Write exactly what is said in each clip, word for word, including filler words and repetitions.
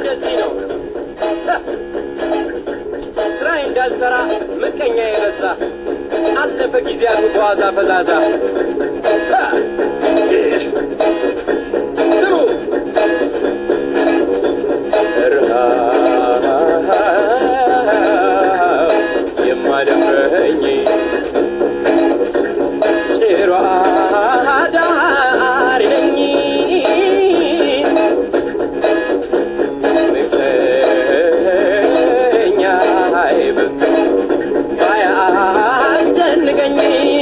እንደዚህ ነው ስራዬ እንዳልሰራ ምቀኛ የረሳ አለፈ ጊዜያቱ በዋዛ ፈዛዛ ስሩ እርሃ የማደምረኝ ጭሯ ዳር ነኝ ምቀኛ አይበስ ባያስጨንቀኝ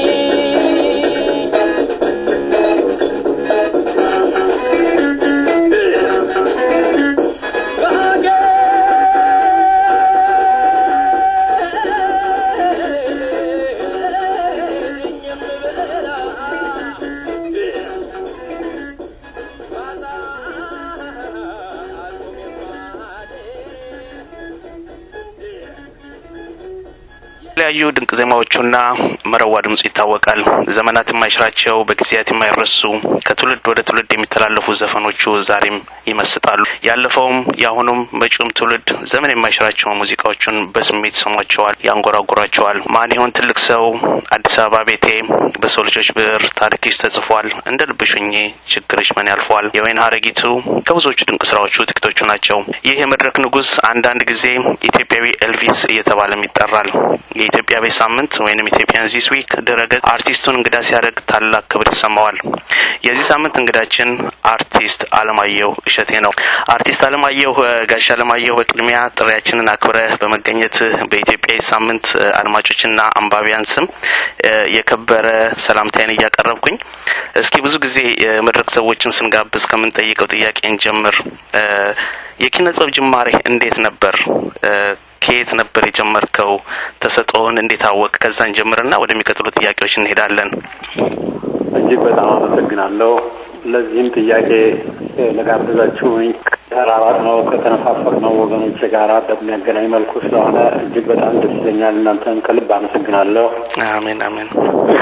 ያዩ ድንቅ ዜማዎቹና መረዋ ድምጽ ይታወቃል። ዘመናት የማይሽራቸው በጊዜያት የማይረሱ ከትውልድ ወደ ትውልድ የሚተላለፉ ዘፈኖቹ ዛሬም ይመስጣሉ። ያለፈውም ያሁኑም መጪውም ትውልድ ዘመን የማይሽራቸው ሙዚቃዎቹን በስሜት ሰሟቸዋል፣ ያንጎራጉራቸዋል። ማን ይሆን ትልቅ ሰው፣ አዲስ አበባ ቤቴ፣ በሰው ልጆች ብዕር ታሪክሽ ተጽፏል፣ እንደ ልብሽኝ ችግርሽ ምን ያልፈዋል፣ የወይን ሀረጊቱ ከብዙዎቹ ድንቅ ስራዎቹ ጥቂቶቹ ናቸው። ይህ የመድረክ ንጉስ አንዳንድ ጊዜ ኢትዮጵያዊ ኤልቪስ እየተባለም ይጠራል። የኢትዮጵያ በሳምንት ወይንም ኢትዮጵያን ዚስ ዊክ ድረገጽ አርቲስቱን እንግዳ ሲያደርግ ታላቅ ክብር ይሰማዋል። የዚህ ሳምንት እንግዳችን አርቲስት አለማየሁ እሸቴ ነው። አርቲስት አለማየሁ ጋሽ አለማየሁ በቅድሚያ ጥሪያችንን አክብረህ በመገኘት በኢትዮጵያ ሳምንት አድማጮችና አንባቢያን ስም የከበረ ሰላምታዬን እያቀረብኩኝ እስኪ ብዙ ጊዜ መድረክ ሰዎችን ስንጋብዝ ከመንጠይቀው ጥያቄን ጀምር የኪነጥበብ ጅማሬ እንዴት ነበር? ከየት ነበር የጀመርከው? ተሰጥኦን እንዴት አወቅ? ከዛን ጀምርና ወደሚቀጥሉት ጥያቄዎች እንሄዳለን። እጅግ በጣም አመሰግናለሁ ለዚህም ጥያቄ ለጋበዛችሁኝ። ተራራቅነው ከተነፋፈቅነው ወገኖች ጋር በሚያገናኝ መልኩ ስለሆነ እጅግ በጣም ደስ ይለኛል። እናንተን ከልብ አመሰግናለሁ። አሜን አሜን።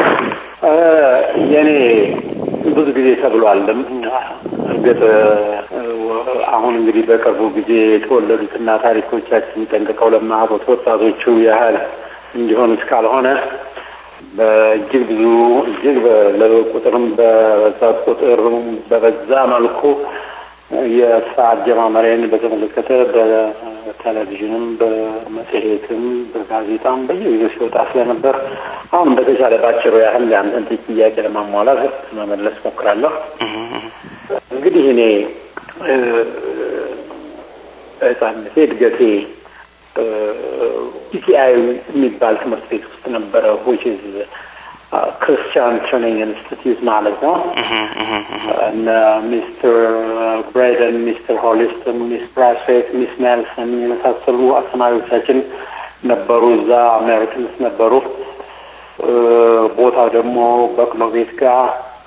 የኔ ብዙ ጊዜ ተብሏልም እርግጥ አሁን እንግዲህ በቅርቡ ጊዜ የተወለዱትና ታሪኮቻችን ጠንቅቀው ለማያውቁት ወጣቶቹ ያህል እንዲሆን እስካልሆነ በእጅግ ብዙ እጅግ ለቁጥርም በበዛ ቁጥር በበዛ መልኩ የአጀማመሬን በተመለከተ በቴሌቪዥንም በመጽሔትም በጋዜጣም በየጊዜው ሲወጣ ስለነበር አሁን በተቻለ ባጭሩ ያህል ያንተን ጥያቄ ለማሟላት መመለስ ሞክራለሁ። እንግዲህ እኔ ህፃንነቴ እድገቴ ኢቲአይ የሚባል ትምህርት ቤት ውስጥ ነበረ which is ክርስቲያን ትሬኒንግ ኢንስቲትዩት ማለት ነው። እና ሚስተር ብሬደን፣ ሚስተር ሆሊስተን፣ ሚስ ብራስዌት፣ ሚስ ኔልሰን የመሳሰሉ አስተማሪዎቻችን ነበሩ። እዛ አሜሪካንስ ነበሩ። ቦታው ደግሞ በቅሎ ቤት ጋር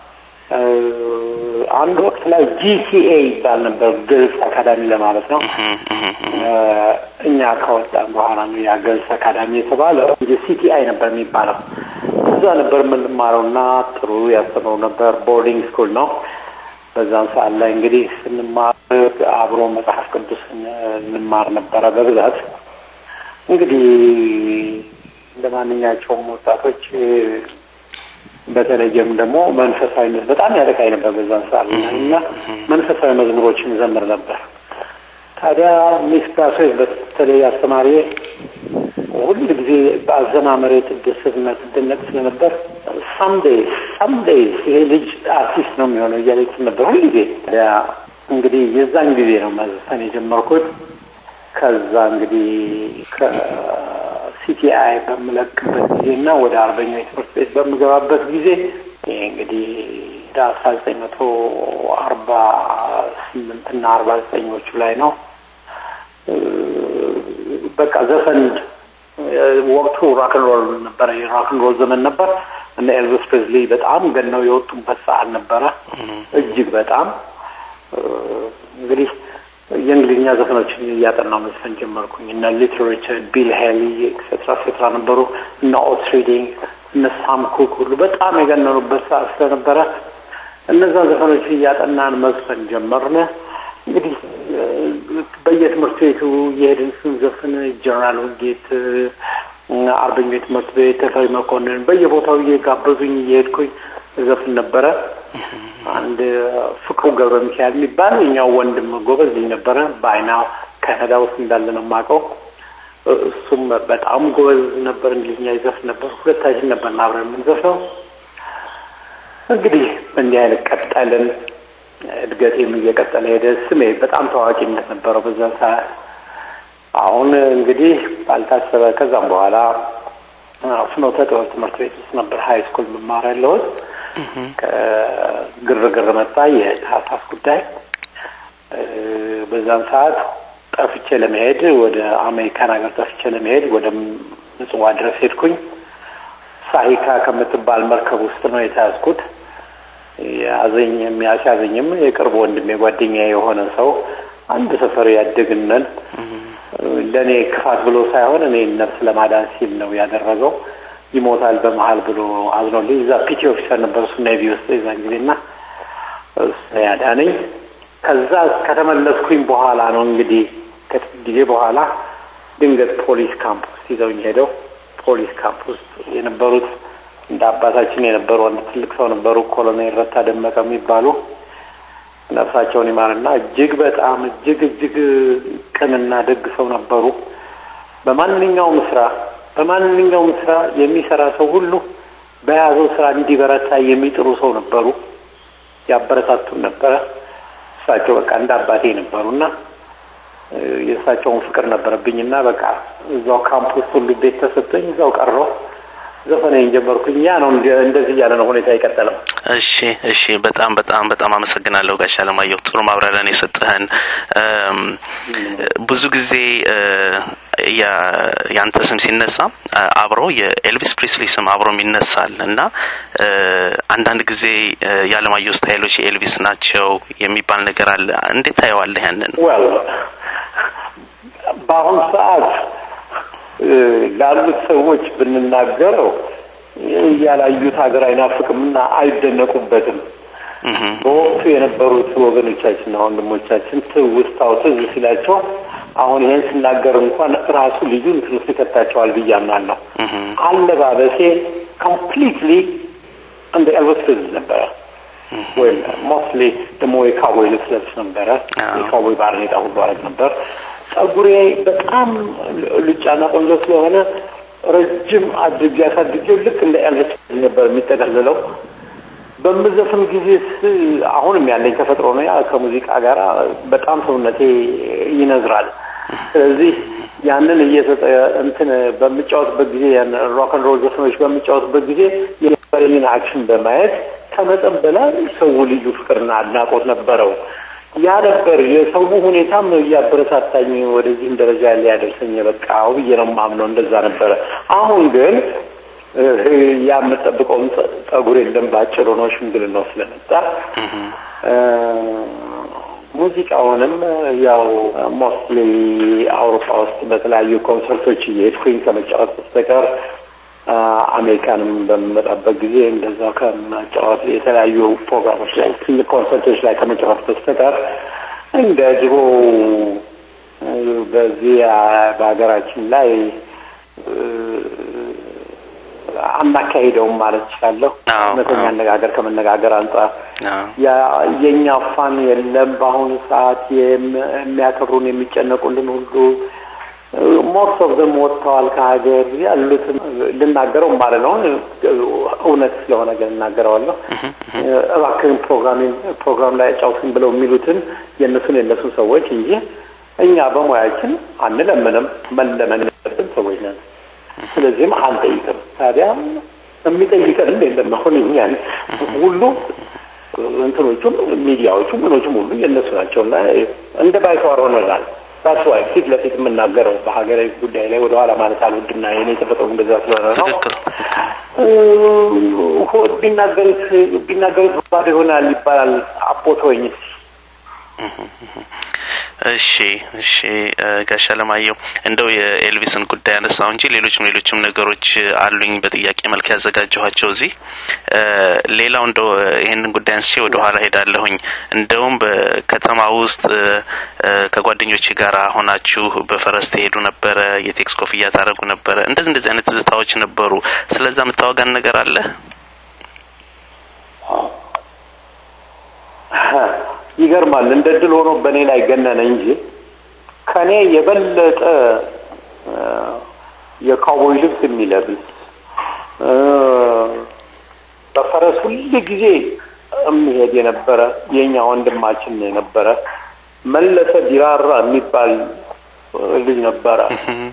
አንድ ወቅት ላይ ጂሲኤ ይባል ነበር፣ ግልጽ አካዳሚ ለማለት ነው። እኛ ከወጣን በኋላ ነው ያ ግልጽ አካዳሚ የተባለው። ጂሲቲአይ ነበር የሚባለው። እዛ ነበር የምንማረውና ጥሩ ያስተምሩ ነበር። ቦርዲንግ ስኩል ነው። በዛን ሰዓት ላይ እንግዲህ ስንማር አብሮ መጽሐፍ ቅዱስ እንማር ነበረ በብዛት። እንግዲህ እንደማንኛቸውም ወጣቶች በተለይም ደግሞ መንፈሳዊነት በጣም ያለቃይ ነበር በዛን ሰዓት እና መንፈሳዊ መዝሙሮችን ዘምር ነበር። ታዲያ ሚስ ፕራሶስ በተለይ አስተማሪ ሁሉ ጊዜ በአዘማመሬ ትደሰትና ትደነቅ ስለነበር someday someday ይሄ ልጅ አርቲስት ነው የሚሆነው እያለች ነበር ሁሉ ጊዜ። ታዲያ እንግዲህ የዛን ጊዜ ነው መዝፈን የጀመርኩት። ከዛ እንግዲህ ከሲቲአይ በመለክበት ጊዜና ወደ አርበኛ ትምህርት ቤት በመገባበት ጊዜ ይሄ እንግዲህ አስራ ዘጠኝ መቶ አርባ ስምንት እና አርባ ዘጠኞቹ ላይ ነው። በቃ ዘፈን ወቅቱ ሮክ ኤንድ ሮል ነበር። የሮክ ኤንድ ሮል ዘመን ነበር እና ኤልቪስ ፕሬስሊ በጣም ገነው የወጡበት ሰዓት ነበረ። እጅግ በጣም እንግዲህ የእንግሊዝኛ ዘፈኖችን እያጠናሁ መዝፈን ጀመርኩኝ። እና ሊትሬቸር ቢል ሄሊ ኤክሴትራ ኤክሴትራ ነበሩ እና ኦትስ ሪዲንግ እና ሳም ኩክ ሁሉ በጣም የገነኑበት ሰዓት ስለነበረ እነዛ ዘፈኖች እያጠናን መዝፈን ጀመርን። እንግዲህ በየትምህርት ቤቱ የሄድን ስንዘፍን ጀነራል ወንጌት አርበኞች ትምህርት ቤት ተፈሪ መኮንን በየቦታው እየጋበዙኝ እየሄድኩኝ ዘፍን ነበረ። አንድ ፍቅሩ ገብረ ሚካኤል የሚባል የኛው ወንድም ጎበዝ ነበረ። ባይናው ካናዳ ውስጥ እንዳለ ነው የማውቀው። እሱም በጣም ጎበዝ ነበር፣ እንግሊዝኛ ይዘፍን ነበር። ሁለታችን ነበር አብረን የምንዘፍነው። እንግዲህ እንዲህ አይነት ቀጠልን። እድገቴም እየቀጠለ ሄደ። ስሜ በጣም ታዋቂነት ነበረው በዛ ሰዓት። አሁን እንግዲህ ባልታሰበ ከዛም በኋላ ፍኖተ ጥበብ ትምህርት ቤት ውስጥ ነበር ሃይ ስኩል መማር ያለሁት። ከግርግር መጣ የታሳስ ጉዳይ። በዛን ሰዓት ጠፍቼ ለመሄድ ወደ አሜሪካን ሀገር ጠፍቼ ለመሄድ ወደ ምጽዋ ድረስ ሄድኩኝ። ሳሂካ ከምትባል መርከብ ውስጥ ነው የተያዝኩት። ያዘኝ የሚያሳዘኝም የቅርብ ወንድሜ ጓደኛዬ የሆነ ሰው አንድ ሰፈር ያደግነን ለኔ ክፋት ብሎ ሳይሆን እኔ ነፍስ ለማዳን ሲል ነው ያደረገው። ይሞታል በመሃል ብሎ አዝኖልኝ እዛ ፒቲ ኦፊሰር ነበር እሱ ኔቪ ውስጥ የዛን ጊዜና እሱ ያዳነኝ። ከዛ ከተመለስኩኝ በኋላ ነው እንግዲህ ከጊዜ በኋላ ድንገት ፖሊስ ካምፕ ውስጥ ይዘውኝ ሄደው ፖሊስ ካምፕ ውስጥ የነበሩት እንደ አባታችን የነበሩ አንድ ትልቅ ሰው ነበሩ፣ ኮሎኔል ረታ ደመቀ የሚባሉ ነፍሳቸውን ይማርና እጅግ በጣም እጅግ እጅግ ቅንና ደግ ሰው ነበሩ። በማንኛውም ስራ በማንኛውም ስራ የሚሰራ ሰው ሁሉ በያዘው ስራ እንዲበረታ የሚጥሩ ሰው ነበሩ። ያበረታቱን ነበር። እሳቸው በቃ እንደ አባቴ ነበሩና የእሳቸውን ፍቅር ነበረብኝና በቃ እዛው ካምፕ ውስጥ ሁሉ ቤት ተሰጠኝ። እዛው ቀረሁ። ዘፈኔን ጀመርኩኝ። ያ ነው እንደዚህ ያለ ነው ሁኔታ የቀጠለው። እሺ እሺ በጣም በጣም በጣም አመሰግናለሁ ጋሽ አለማየሁ፣ ጥሩ ማብራሪያ ነው የሰጠህን። ብዙ ጊዜ ያ ያንተ ስም ሲነሳ አብሮ የኤልቪስ ፕሪስሊ ስም አብሮም ይነሳል እና አንዳንድ ጊዜ የአለማየሁ ስታይሎች የኤልቪስ ናቸው የሚባል ነገር አለ። እንዴት ታየዋለህ ያንን? well በአሁኑ ሰዓት ላሉት ሰዎች ብንናገረው ያላዩት ሀገር አይናፍቅምና አይደነቁበትም። በወቅቱ የነበሩት ወገኖቻችንና ወንድሞቻችን ትውስታው ትዝ ሲላቸው አሁን ይሄን ሲናገር እንኳን ራሱ ልዩ ትውስት ይከታቸዋል ብዬ አምናለሁ። አለባበሴ ኮምፕሊትሊ እንደ ኤልቪስ ነበር። ወይ ሞስትሊ ደሞ የካውቦይ ልብስ ለብስ ነበር። የካውቦይ ባርኔጣ ሁሉ አረግ ነበር። ጸጉሬ በጣም ልጫና ቆንጆ ስለሆነ ረጅም አድርጌ አሳድጌው ልክ እንደ ኤልቪስ ነበር የሚጠቀልለው። በመዘፈን ጊዜ አሁንም ያለኝ ተፈጥሮ ነው። ያ ከሙዚቃ ጋር በጣም ሰውነቴ ይነዝራል። ስለዚህ ያንን እየሰጠ እንትን በሚጫወትበት ጊዜ ያን ሮክ ኤንድ ሮል ዘፈኖች በሚጫወትበት ጊዜ የነበረኝን አክሽን በማየት ከመጠን በላይ ሰው ልዩ ፍቅርና አድናቆት ነበረው። ያ ነበር የሰው ሁኔታም ያበረታታኝ ወደዚህ ደረጃ ላይ ያደረሰኝ። በቃ አው ብዬ ነው ማምነው እንደዛ ነበር። አሁን ግን ያ መጠብቀው ጸጉሬ እንደምባጭሩ ነው ሽምግልናው ስለመጣ ሙዚቃውንም ያው ሞስትሊ አውሮፓ ውስጥ በተለያዩ ኮንሰርቶች እየሄድኩኝ ከመጫወት በስተቀር አሜሪካንም በመጣበት ጊዜ እንደዛው ከመጫወት የተለያዩ ፕሮግራሞች ላይ ትልቅ ኮንሰርቶች ላይ ከመጫወት በስተቀር እንደ ድሮ በዚህ በሀገራችን ላይ አናካሄደውም ማለት ይችላል። መተኛ አነጋገር ከመነጋገር አንጻር ያ የኛ ፋን የለም። በአሁኑ ሰዓት የሚያከብሩን የሚጨነቁልን ሁሉ ሞስት ኦፍ ዘም ወጥተዋል ከሀገር ያሉትን ልናገረው ማለት ነው። እውነት ስለሆነ ግን እናገረዋለሁ። እባክህን ፕሮግራም ፕሮግራም ላይ ጫውትን ብለው የሚሉትን የነሱን የነሱ ሰዎች እንጂ እኛ በሙያችን አንለምንም። መለመን ያለብን ሰዎች ነን። ስለዚህም አንጠይቅም። ታዲያ የሚጠይቀን የለም። አሁን እኛን ሁሉ እንትኖቹም ሚዲያዎቹም ምኖቹም ሁሉ የነሱ ናቸውና እንደ ባይተዋር ሆነናል። ታዲያ ወይ ፊት ለፊት የምናገረው በሀገራዊ ጉዳይ ላይ ወደ ኋላ ማለት አልወድና የኔ ተፈጥሮ እንደዛ ስለሆነ ነው። ሆድ ቢናገሩት ቢናገሩት ባዶ ይሆናል ይባላል። አፖቶኝ እሺ እሺ ጋሻ ለማየው እንደው የኤልቪስን ጉዳይ አነሳው እንጂ ሌሎችም ሌሎችም ነገሮች አሉኝ በጥያቄ መልክ ያዘጋጀኋቸው እዚህ ሌላው እንደው ይሄንን ጉዳይ አንስቼ ወደ ኋላ ሄዳለሁኝ እንደውም በከተማ ውስጥ ከጓደኞች ጋር ሆናችሁ በፈረስ ተሄዱ ነበር የቴክስ ኮፍያ ታረጉ ነበር እንደዚህ እንደዚህ አይነት ዝታዎች ነበሩ ስለዛ መታወጋን ነገር አለ ይገርማል እንደድል ሆኖ በኔ ላይ ገነነ እንጂ ከኔ የበለጠ የካውቦይ ልብስ የሚለብስ በፈረስ ሁሉ ጊዜ የሚሄድ የነበረ የኛ ወንድማችን የነበረ መለሰ ቢራራ የሚባል ልጅ ነበረ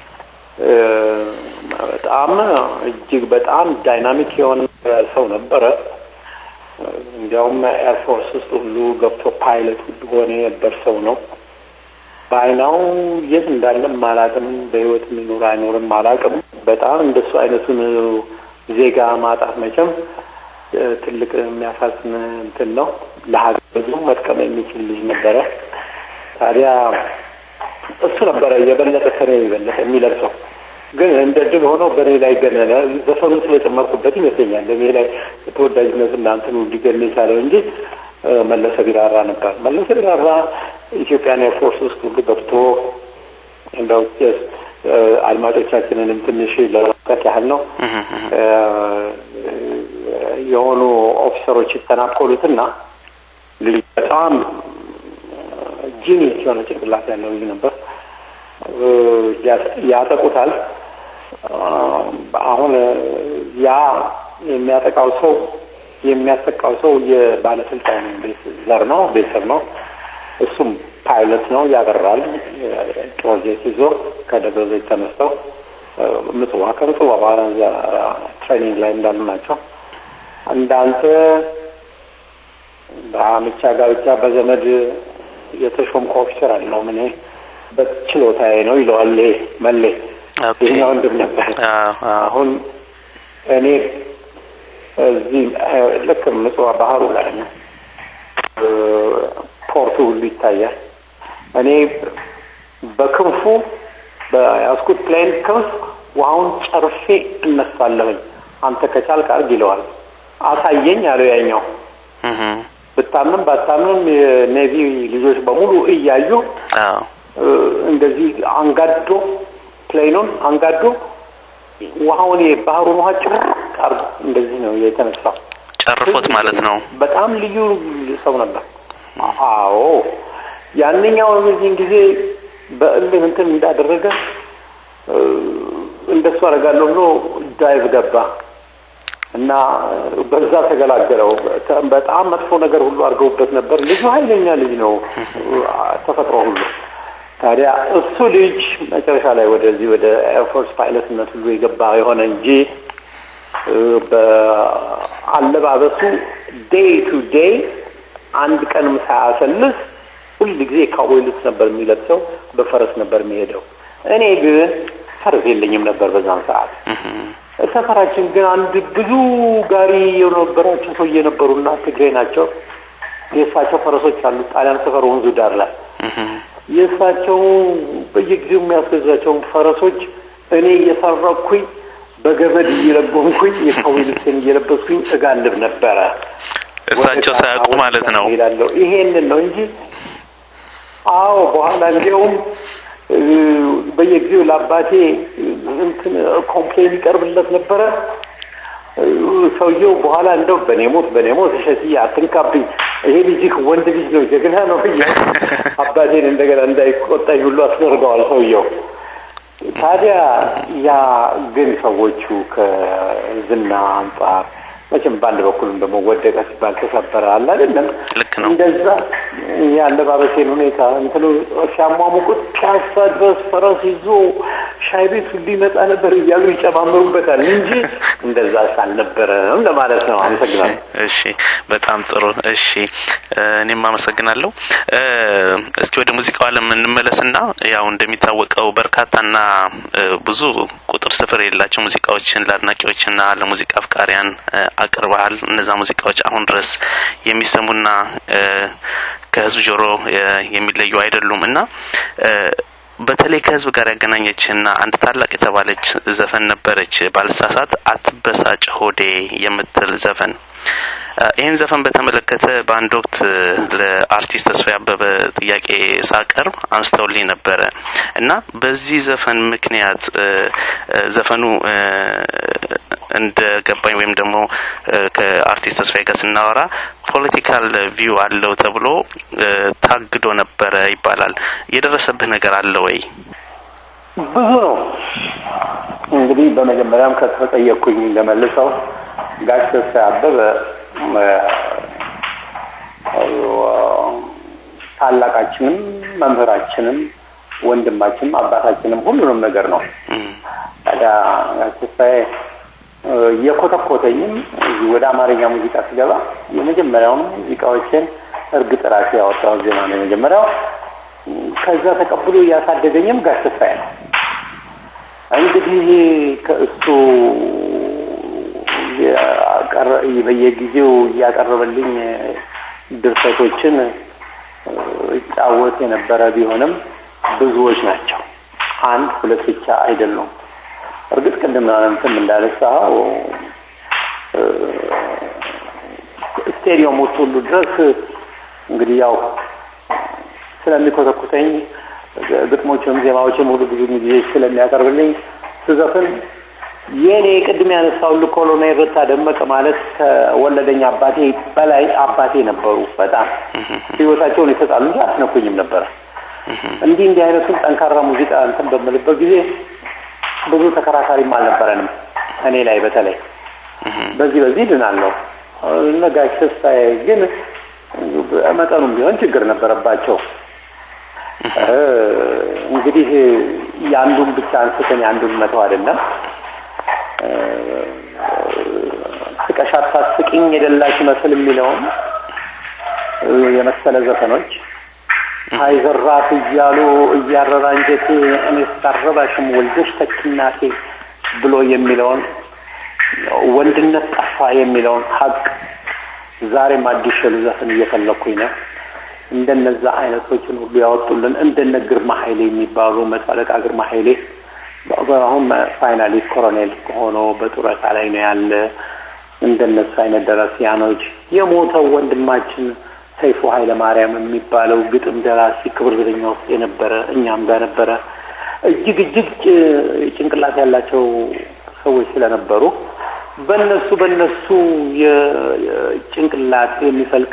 በጣም እጅግ በጣም ዳይናሚክ የሆነ ሰው ነበረ እንዲያውም ኤርፎርስ ውስጥ ሁሉ ገብቶ ፓይለት ሁሉ ሆነ ነበር ሰው ነው ባይናው የት እንዳለም ማላቅም በህይወት ምን አይኖርም ማላቅም በጣም እንደሱ አይነቱን ዜጋ ማጣት መቼም ትልቅ የሚያሳዝን እንትን ነው ለሀገሩ መጥቀም የሚችል ልጅ ነበረ ታዲያ እሱ ነበረ የበለጠ ከኔ የበለጠ የሚለብሰው ግን እንደድል ሆኖ በኔ ላይ ገነነ ዘፈኑ ስለጨመርኩበት ይመስለኛል ለኔ ላይ ተወዳጅነት እናንተን ሊገኝ ይችላል እንጂ መለሰ ቢራራ ነበር መለሰ ቢራራ ኢትዮጵያን ኤርፎርስ ውስጥ ሁሉ ገብቶ እንደው አድማጮቻችንን ትንሽ ለማለት ያህል ነው የሆኑ ኦፊሰሮች ተናቆሉትና ልጅ በጣም ጂኒየስ የሆነ ጭንቅላት ያለው ልጅ ነበር ያጠቁታል አሁን ያ የሚያጠቃው ሰው የሚያጠቃው ሰው የባለስልጣን ዘር ነው ቤተሰብ ነው እሱም ፓይለት ነው ያበራል ፕሮጀክት ይዞ ከደብረ ተነስተው ምጽዋ ከምጽዋ ባላ ትሬኒንግ ላይ እንዳሉ ናቸው እንዳንተ በአምቻ ጋብቻ በዘመድ የተሾምኩ ኦፊሰር አለው ምን በችሎታዬ ነው ይለዋል መሌ ይሄኛው እንደነበር አሁን እኔ እዚህ ልክ ምጽዋ ባህሩ ላይ ነው ፖርቱ ሁሉ ይታያል እኔ በክንፉ በያስኩት ፕሌን ክንፍ ውሃውን ጨርፌ እነሳለሁ አንተ ከቻልክ አርግ ይለዋል አሳየኝ አለው ያኛው በታምንም ባታምንም የኔቪ ልጆች በሙሉ እያዩ አዎ እንደዚህ አንጋዶ ፕሌኑን አንጋዶ ውሃውን የባህሩን ውሃ ጭራቅ እንደዚህ ነው የተነሳው ጨርፎት ማለት ነው በጣም ልዩ ሰው ነበር አዎ ያንኛው እዚህ ጊዜ በእልህ እንትን እንዳደረገ እንደሱ አረጋለሁ ብሎ ዳይቭ ገባ እና በዛ ተገላገለው በጣም መጥፎ ነገር ሁሉ አርገውበት ነበር ልጁ ኃይለኛ ልጅ ነው ተፈጥሮ ሁሉ ታዲያ እሱ ልጅ መጨረሻ ላይ ወደዚህ ወደ ኤርፎርስ ፓይለትነት ሁሉ የገባ የሆነ እንጂ በአለባበሱ ዴይ ቱ ዴይ አንድ ቀን ሳያሰልስ ሁሉ ጊዜ ካውቦይ ልብስ ነበር የሚለብሰው በፈረስ ነበር የሚሄደው እኔ ግን ፈረስ የለኝም ነበር በዛን ሰዓት ሰፈራችን ግን አንድ ብዙ ጋሪ የነበራቸው ሰው የነበሩና ትግሬ ናቸው የሳቸው ፈረሶች አሉ ጣሊያን ሰፈር ወንዙ ዳር ላይ የሳቸው በየጊዜው የሚያስገዛቸው ፈረሶች እኔ እየሰራኩኝ በገመድ እየለጎምኩኝ የካውቦይ ልብስን እየለበስኩኝ እጋልብ ነበር እሳቸው ሳያውቁ ማለት ነው ይሄንን ነው እንጂ አዎ በኋላ እንደውም በየጊዜው ለአባቴ እንትን ኮምፕሌን ይቀርብለት ነበር ሰውየው በኋላ እንደው በኔሞት በኔሞት እሺ አትንካብኝ ይሄ ልጅ ወንድ ልጅ ነው ጀግና ነው አባቴን እንደገና እንዳይቆጣኝ ሁሉ አስደርገዋል ሰውየው ታዲያ ያ ግን ሰዎቹ ከዝና አንጻር መቼም ባንድ በኩል ደግሞ ወደቀ ሲባል ተሰበረ አለ አይደለም እንደዛ ያለባበሴን ሁኔታ እንትኑ ሲያሟሙቁት ፒያሳ ድረስ ፈረስ ይዞ ሻይ ቤት ሁሉ ይመጣ ነበር እያሉ ይጨማምሩበታል እንጂ እንደዛ ሳልነበረም ለማለት ነው። አመሰግናለሁ። እሺ በጣም ጥሩ። እሺ እኔም አመሰግናለሁ። እስኪ ወደ ሙዚቃው ዓለም እንመለስና ያው እንደሚታወቀው በርካታና ብዙ ቁጥር ስፍር የሌላቸው ሙዚቃዎችን ለአድናቂዎችና ለሙዚቃ አፍቃሪያን አቅርበሃል። እነዛ ሙዚቃዎች አሁን ድረስ የሚሰሙና ከህዝብ ጆሮ የሚለዩ አይደሉምና በተለይ ከህዝብ ጋር ያገናኘችና አንድ ታላቅ የተባለች ዘፈን ነበረች ባልሳሳት አትበሳጭ ሆዴ የምትል ዘፈን። ይሄን ዘፈን በተመለከተ በአንድ ወቅት ለአርቲስት ተስፋዬ አበበ ጥያቄ ሳቀርብ አንስተውልኝ ነበር እና በዚህ ዘፈን ምክንያት ዘፈኑ እንደ ገባኝ ወይም ደግሞ ከአርቲስት ተስፋዬ ጋር ስናወራ ፖለቲካል ቪው አለው ተብሎ ታግዶ ነበር ይባላል። የደረሰብህ ነገር አለ ወይ? ብዙ ነው። እንግዲህ በመጀመሪያም ከተጠየቅኩኝ ለመልሰው ጋሽ ተስፋዬ አበበ ታላቃችንም መምህራችንም ወንድማችንም አባታችንም ሁሉንም ነገር ነው። ታዲያ ጋሽ ተስፋዬ የኮተኮተኝም ወደ አማርኛ ሙዚቃ ሲገባ የመጀመሪያው ሙዚቃዎችን እርግጥ ራሴ ያወጣው ዜማ ነው የመጀመሪያው። ከዛ ተቀብሎ ያሳደገኝም ጋሽ ተስፋዬ ነው። እንግዲህ ከእሱ ያቀረ በየጊዜው ያቀረበልኝ ድርሰቶችን ጫወት የነበረ ቢሆንም ብዙዎች ናቸው። አንድ ሁለት ብቻ አይደሉም። እርግጥ ቅድም አንተም እንዳለሳው ስቴዲየም ሁሉ ድረስ እንግዲህ ያው ስለሚኮተኩተኝ ግጥሞችም ዜማዎችም ሁሉ ብዙ ጊዜ ስለሚያቀርብልኝ ስዘፍን የኔ ቅድም ያነሳው ኮሎኔል ረታ ደመቀ ማለት ከወለደኛ አባቴ በላይ አባቴ ነበሩ። በጣም ህይወታቸውን ይሰጣሉ እንጂ አስነኩኝም ነበር። እንዲህ እንዲህ አይነቱን ጠንካራ ሙዚቃ እንትን በመልበት ጊዜ ብዙ ተከራካሪም አልነበረንም እኔ ላይ በተለይ በዚህ በዚህ ድናለሁ። ነጋሽ ተስፋዬ ግን መጠኑም ቢሆን ችግር ነበረባቸው። እንግዲህ ያንዱን ብቻ አንስተን ያንዱን መተው አይደለም። ስቀሻት ሳስቂኝ የደላሽ መስል የሚለውን የመሰለ ዘፈኖች አይዘራት እያሉ እያረራ እንጀቴ እኔ ስታረባሽም ወልደሽ ተክናቴ ብሎ የሚለውን ወንድነት ጠፋ የሚለውን ሀቅ ዛሬም አዲስ ዘፈን እየፈለኩኝ ነው። እንደነዛ አይነቶችን ሁሉ ያወጡልን እንደነ ግርማ ኃይሌ የሚባሉ መጣለቃ ግርማ ኃይሌ በአሁን ፋይናሊ ኮሎኔል ሆኖ በጡረታ ላይ ነው ያለ። እንደነሱ አይነት ደራሲያኖች የሞተው ወንድማችን ሰይፉ ኃይለ ማርያም የሚባለው ግጥም ደራሲ ክብር ዘበኛ ውስጥ የነበረ እኛም ጋር ነበረ። እጅግ እጅግ ጭንቅላት ያላቸው ሰዎች ስለነበሩ በእነሱ በእነሱ የጭንቅላት የሚፈልቅ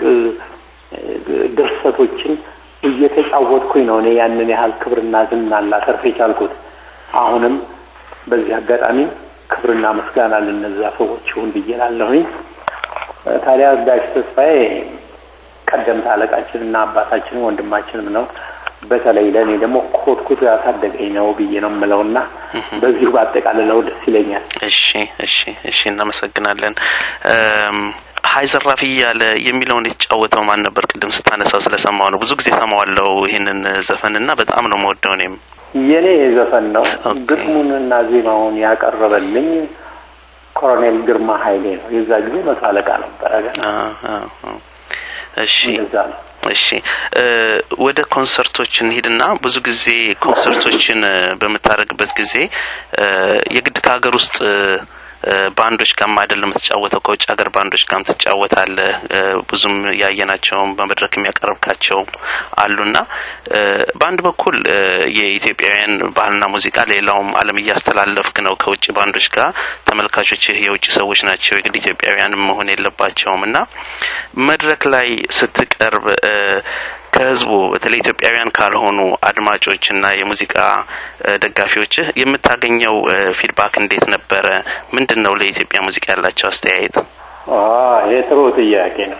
ድርሰቶችን እየተጫወትኩኝ ነው እኔ ያንን ያህል ክብርና ዝና ላተርፍ የቻልኩት። አሁንም በዚህ አጋጣሚ ክብርና ምስጋና ለነዛ ሰዎች ሁሉ ይላልሁኝ። ታዲያ ጋሽ ተስፋዬ ቀደምት አለቃችንና አባታችን ወንድማችንም ነው። በተለይ ለኔ ደግሞ ኮትኩቶ ያሳደገኝ ነው ብዬ ነው የምለውና በዚህ ባጠቃለለው ደስ ይለኛል። እሺ እሺ እሺ እናመሰግናለን። ሃይዘራፊ ያለ የሚለውን የተጫወተው ማን ነበር? ቅድም ስታነሳው ስለሰማው ነው። ብዙ ጊዜ ሰማዋለሁ ይሄንን ዘፈንና በጣም ነው የምወደው። እኔም የኔ ዘፈን ነው። ግጥሙንና ዜማውን ያቀረበልኝ ኮሎኔል ግርማ ኃይሌ ነው። የዛ ጊዜ መቶ አለቃ ነበር ገና። አዎ እሺ እሺ ወደ ኮንሰርቶችን ሄድና ብዙ ጊዜ ኮንሰርቶችን በመታረግበት ጊዜ የግድ ከሀገር ውስጥ ባንዶች ጋር አይደለም ተጫወተው ከውጭ ሀገር ባንዶች ጋር ተጫወታለ። ብዙም ያየናቸው በመድረክ የሚያቀርብካቸው አሉና ባንድ በኩል የኢትዮጵያውያን ባህልና ሙዚቃ ሌላውም ዓለም እያስተላለፍክ ነው ከውጭ ባንዶች ጋር። ተመልካቾች የውጭ ሰዎች ናቸው፣ የግድ ኢትዮጵያውያን መሆን የለባቸውምና መድረክ ላይ ስትቀርብ ከህዝቡ በተለይ ኢትዮጵያውያን ካልሆኑ አድማጮችና የሙዚቃ ደጋፊዎች የምታገኘው ፊድባክ እንዴት ነበር? ምንድነው ለኢትዮጵያ ሙዚቃ ያላቸው አስተያየት? አዎ የጥሩ ጥያቄ ነው።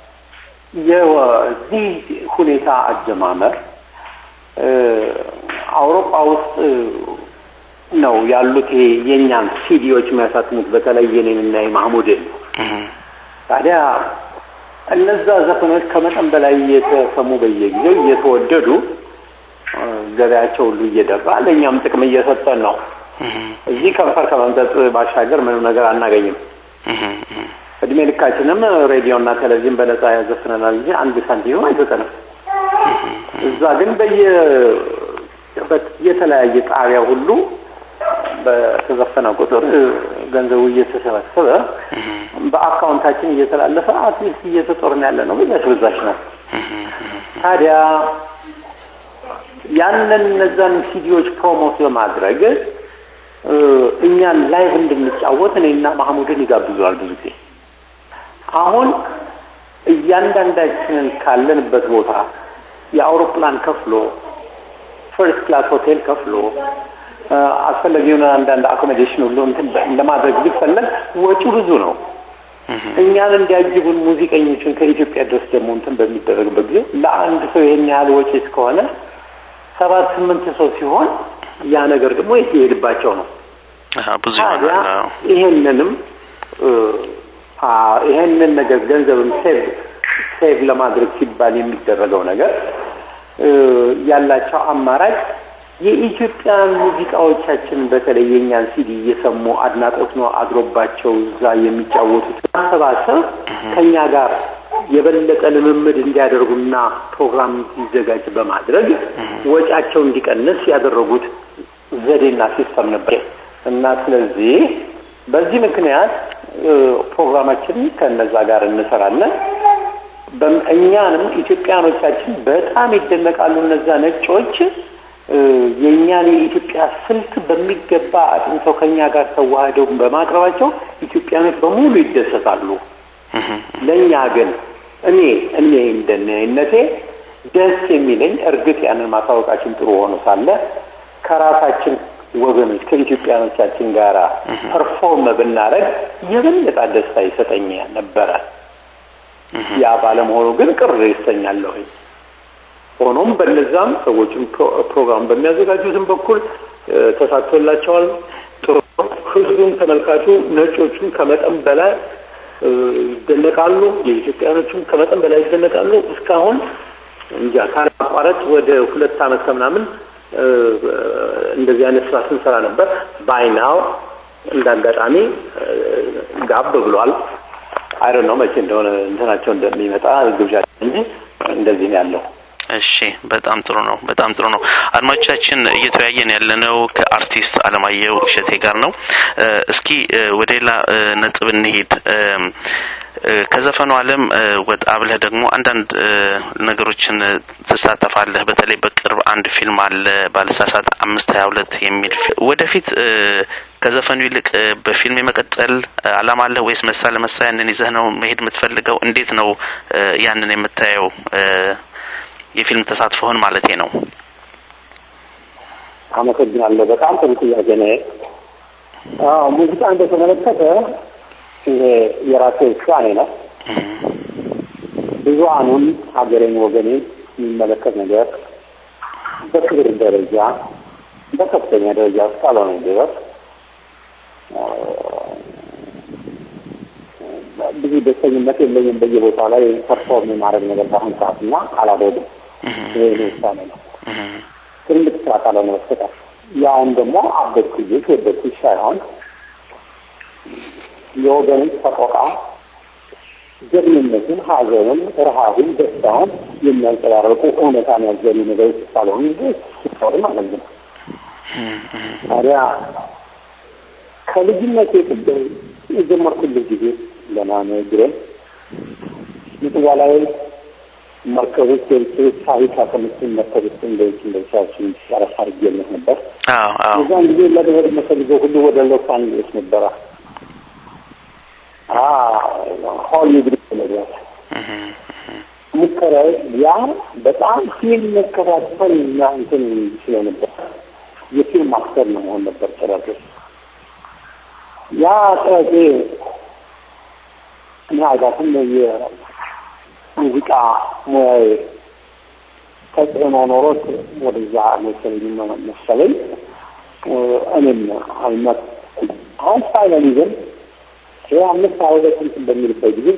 የዚህ ሁኔታ አጀማመር አውሮፓ ውስጥ ነው ያሉት የኛን ሲዲዎች የሚያሳትሙት በተለይ የኔንና የማህሙድን ታዲያ እነዛ ዘፈኖች ከመጠን በላይ የተሰሙ በየጊዜው እየተወደዱ ገበያቸው ሁሉ እየደራ ለኛም ጥቅም እየሰጠን ነው እዚህ ከንፈር ከመምጠጥ ባሻገር ምንም ነገር አናገኝም እድሜ ልካችንም ሬዲዮና ቴሌቪዥን በነፃ ያዘፍነናል እንጂ አንድ ሳንቲም አይሰጠንም እዛ ግን በየ የተለያየ ጣቢያ ሁሉ በተዘፈነ ቁጥር ገንዘቡ እየተሰበሰበ በአካውንታችን እየተላለፈ አትሊስት እየተጦርና ያለ ነው በዛሽ ነው ታዲያ ያንን ነዛን ሲዲዎች ፕሮሞት ለማድረግ እኛን ላይቭ እንድንጫወት እኔና ማህሙድን ይጋብዛሉ ብዙ ጊዜ አሁን እያንዳንዳችንን ካለንበት ቦታ የአውሮፕላን ከፍሎ ፈርስት ክላስ ሆቴል ከፍሎ አስፈላጊውን አንዳንድ አኮሞዴሽን ሁሉ እንትን ለማድረግ ቢፈለግ ወጪው ብዙ ነው እኛን እንዲያጅቡን ሙዚቀኞችን ከኢትዮጵያ ድረስ ደግሞ እንትን በሚደረግበት ጊዜ ለአንድ ሰው ይሄን ያህል ወጪ እስከሆነ ሰባት ስምንት ሰው ሲሆን ያ ነገር ደግሞ ይሄድባቸው ነው አሃ ብዙ ይሆናል ይሄንንም አ ይሄንን ነገር ገንዘብን ሴቭ ሴቭ ለማድረግ ሲባል የሚደረገው ነገር ያላቸው አማራጭ የኢትዮጵያ ሙዚቃዎቻችን በተለይ የኛን ሲዲ እየሰሙ አድናቆት ነው አድሮባቸው እዛ የሚጫወቱት ተሰባሰብ ከኛ ጋር የበለጠ ልምምድ እንዲያደርጉና ፕሮግራም እንዲዘጋጅ በማድረግ ወጫቸው እንዲቀንስ ያደረጉት ዘዴና ሲስተም ነበር እና ስለዚህ በዚህ ምክንያት ፕሮግራማችን ከነዛ ጋር እንሰራለን በእኛንም ኢትዮጵያኖቻችን በጣም ይደነቃሉ እነዛ ነጮች የኛን የኢትዮጵያ ስልት በሚገባ አጥንተው ከኛ ጋር ተዋህደው በማቅረባቸው ኢትዮጵያኖች በሙሉ ይደሰታሉ ለኛ ግን እኔ እኔ እንደነነቴ ደስ የሚለኝ እርግጥ ያንን ማሳወቃችን ጥሩ ሆኖ ሳለ ከራሳችን ወገኖች ከኢትዮጵያኖቻችን ጋር ፐርፎርም ብናረግ የበለጠ ደስታ ይሰጠኝ ነበር ያ ባለመሆኑ ግን ቅር ይሰኛለሁ ሆኖም በለዛም ሰዎችን ፕሮግራም በሚያዘጋጁትም በኩል ተሳትፎላቸዋል ጥሩ ህዝቡን ተመልካቹ ነጮቹን ከመጠን በላይ ይደነቃሉ የኢትዮጵያኖቹን ከመጠን በላይ ይደነቃሉ እስካሁን እንጃ ካላቋረጥ ወደ ሁለት አመት ከምናምን እንደዚህ አይነት ስራ ስንሰራ ነበር ባይናው እንዳጋጣሚ ጋብ ብሏል አይ ዶንት ኖ መቼ እንደሆነ እንትናቸው እንደሚመጣ ግብዣ እንጂ እንደዚህ ነው ያለው እሺ በጣም ጥሩ ነው በጣም ጥሩ ነው አድማጮቻችን እየተያየን ያለነው ከአርቲስት አለማየሁ እሸቴ ጋር ነው እስኪ ወደላ ነጥብ እንሂድ ከዘፈኑ ዓለም ወጣ ብለህ ደግሞ አንዳንድ ነገሮችን ተሳተፋለህ በተለይ በቅርብ አንድ ፊልም አለ ባለሳሳት አምስት ሃያ ሁለት የሚል ወደፊት ከዘፈኑ ይልቅ በፊልም የመቀጠል አላማ አለ ወይስ መሳለ መሳያንን ይዘህ ነው መሄድ የምትፈልገው እንዴት ነው ያንን የምታየው የፊልም ተሳትፎህን ማለቴ ነው አመሰግናለሁ በጣም ጥሩ ጥያቄ ነው አዎ ሙዚቃን በተመለከተ የራሴ ሻኔ ነው ብዙሃኑን ሀገሬን ወገኔን የሚመለከት ነገር በክብር ደረጃ በከፍተኛ ደረጃ እስካልሆነ ድረስ ብዙ ደስተኝነት የለኝም በየቦታው ላይ ፐርፎርም ማድረግ ነገር ባሁን ሰዓትና አላደርግም ይሄ ውሳኔ ነው ትልቅ ስራ ካልሆነ በስተቀር ያውን ደግሞ አበድኩኝ ወደድኩኝ ሳይሆን የወገንን ሰቆቃ ጀግንነትን ሀዘንን ረሃብን ደስታውን የሚያንጸባርቁ እውነታን ያዘሉ ነገሮች ካልሆኑ ሲሆን ማለት ነው ታዲያ ከልጅነቴ ቅድም የጀመርኩበት ጊዜ ለማነግረን ምጥዋላይ መርከቦች የርስ ታሪክ አከምትን መርከቦች እንደዚህ እንደቻችን ያረፋ ይገኛል ነበር አዎ አዎ እዛን ጊዜ ለደረድ መሰልገው ሁሉ ወደ ሎስ አንጀለስ ነበር አዎ ሆሊውድ ነበር ሙከራ ያ በጣም ፊልም መከታተል እና እንትን ስለነበር የፊልም አክተር ነው ሆነ ነበር ተራከ ያ ታዲያ እና አጋጥም የሙዚቃ ሙያዬ ተጽዕኖ ኖሮት ወደዛ መሰለኝ መሰለኝ እኔም አልመት አሁን ፋይናሊ ግን የአምስት ዓመት እንደሚልበት ጊዜ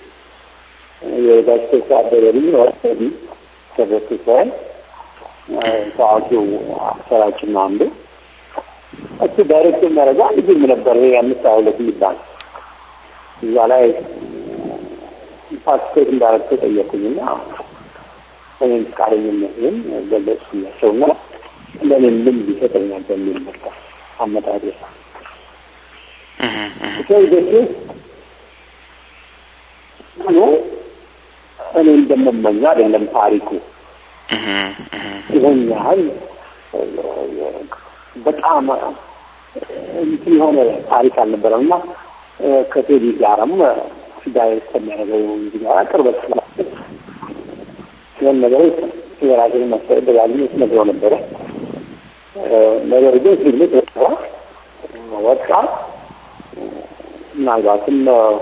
የዳስተሳ አደረኝ ነው ተበትቷል ታውቂው አሰራጭና አንዱ እሱ ዳይሬክት መረጃ ይዝም ነበር የአምስት ዓመት ይባል እዛ ላይ ፓስፖርት እንዳረከ ጠየቁኝና እኔም ካለኝም ገለጽኩላቸውና ለምን ምን ቢሰጠኛል በሚል መጣ አመጣጤ እህ እህ ስለዚህ ነው እኔ እንደምመኛ አይደለም ታሪኩ እህ እህ ይሆናል በጣም እንትን ሆነ ታሪክ አልነበረምና ከቴዲ ጋርም ዳይሬክት የሚያደርገው እንግዲህ አቅርበት ስለዚህ ነገር የራሴን መሰረት ያለኝ ነገር ነበር ነገር ግን ፊልም ተሰራ ወጣ ምናልባትም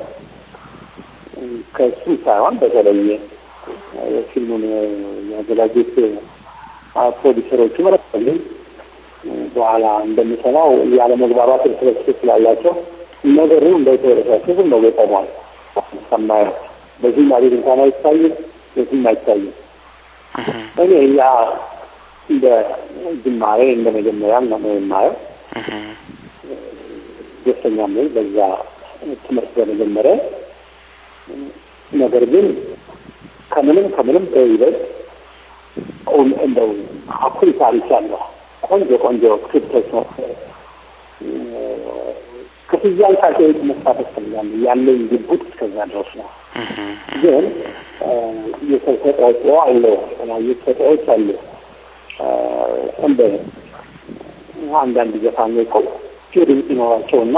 ከሱ ሳይሆን በተለየ ፊልሙን ያዘጋጁት ፕሮዲውሰሮቹ መረጠልኝ በኋላ እንደምሰማው ያለ መግባባት ተሰብስበው ስላላቸው ነገሩ እንደተረሳሰ ነው የቆመው ሰማይ በዚህ ማለት እንኳን አይታይም የትም አይታይም እኔ ያ እንደ ጅማሬ እንደ መጀመሪያ ነው የማየው ደስተኛ ነኝ በዛ ትምህርት በመጀመሪያ ነገር ግን ከምንም ከምንም በይበልጥ ኦን እንደው አኩሪ ታሪክ ያለው ቆንጆ ቆንጆ ክፍተት ነው ከዚያን ታሪክ መሳተፍ ፈልጋለሁ ያለኝ ግቡት እስከዛ ድረስ ነው ግን የተሰጠው አለው የተሰጠው አለው እንደ አንዳንድ ዘፋኞች እኮ ፊልም ሲኖራቸውና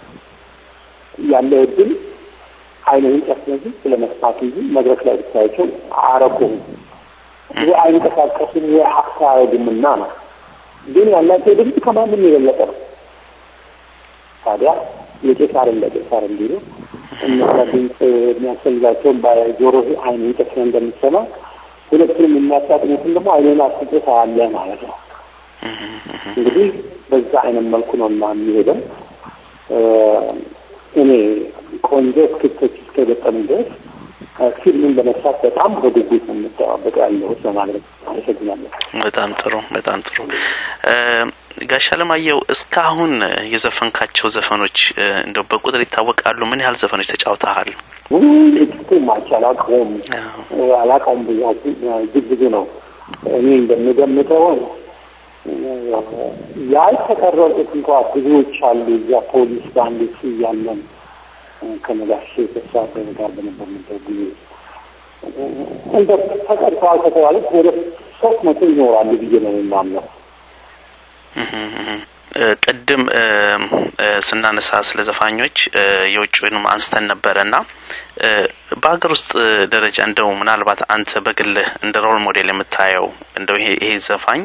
ያለው ድል አይነን ተሰጥቶ ስለመስፋት እንጂ መድረክ ላይ ብታያቸው አረቁም ወይ ተፋቀሱ ወይ አክሳው ድምና ነው ግን ያላቸው ድል ከማንም የበለጠ ነው ታዲያ የቄሳር ለቄሳር እንዲሉ እነዚህ የሚያስፈልጋቸው ባይጆሮ አይነን ተሰጥቶ እንደሚሰማ ሁለቱም የሚያሳጥኑት ደግሞ አይነን አጥቶ አለ ማለት ነው እንግዲህ በዛ አይነት መልኩ ነው የሚሄደው እኔ ቆንጆ ክፍተት እስከገጠም ድረስ ፊልሙን ለመስራት በጣም በጉጉት ነው የምጠባበቀው ያለው ማለት ነው በጣም ጥሩ በጣም ጥሩ ጋሽ አለማየሁ እስካሁን የዘፈንካቸው ዘፈኖች እንደው በቁጥር ይታወቃሉ ምን ያህል ዘፈኖች ተጫውተሃል እኮ ማቻላቆም አላቆም ብዙ ነው እኔ እንደምገምተው ያይ ተቀረጹት እንኳን ብዙዎች አሉ ያ ፖሊስ ባንዲት ያለን ከነጋሽ ተሳፈ ጋር በነበረው ጊዜ እንደ ተቀርጿል ከተባለ ወደ ሶስት መቶ ይኖራሉ ብዬ ነው የማምነው ቅድም ስናነሳ ስለ ዘፋኞች የውጭውንም አንስተን ነበርና በአገር ውስጥ ደረጃ እንደው ምናልባት አንተ በግል እንደ ሮል ሞዴል የምታየው እንደው ይሄ ይሄ ዘፋኝ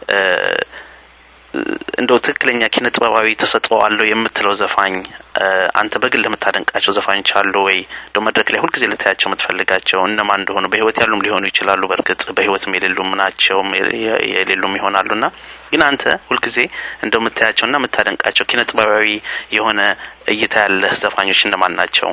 እንደው ትክክለኛ ኪነ ጥበባዊ ተሰጥኦ አለው የምትለው ዘፋኝ አንተ በግል የምታደንቃቸው ዘፋኞች አሉ ወይ እንደው መድረክ ላይ ሁሉ ጊዜ ልታያቸው የምትፈልጋቸው እነማን እንደሆኑ በህይወት ያሉም ሊሆኑ ይችላሉ በርግጥ በህይወትም የሌሉም ናቸው የሌሉም ይሆናሉና ግን አንተ ሁሉ ጊዜ እንደው የምታያቸውና የምታደንቃቸው ኪነ ጥበባዊ የሆነ እይታ ያለ ዘፋኞች እነማን ናቸው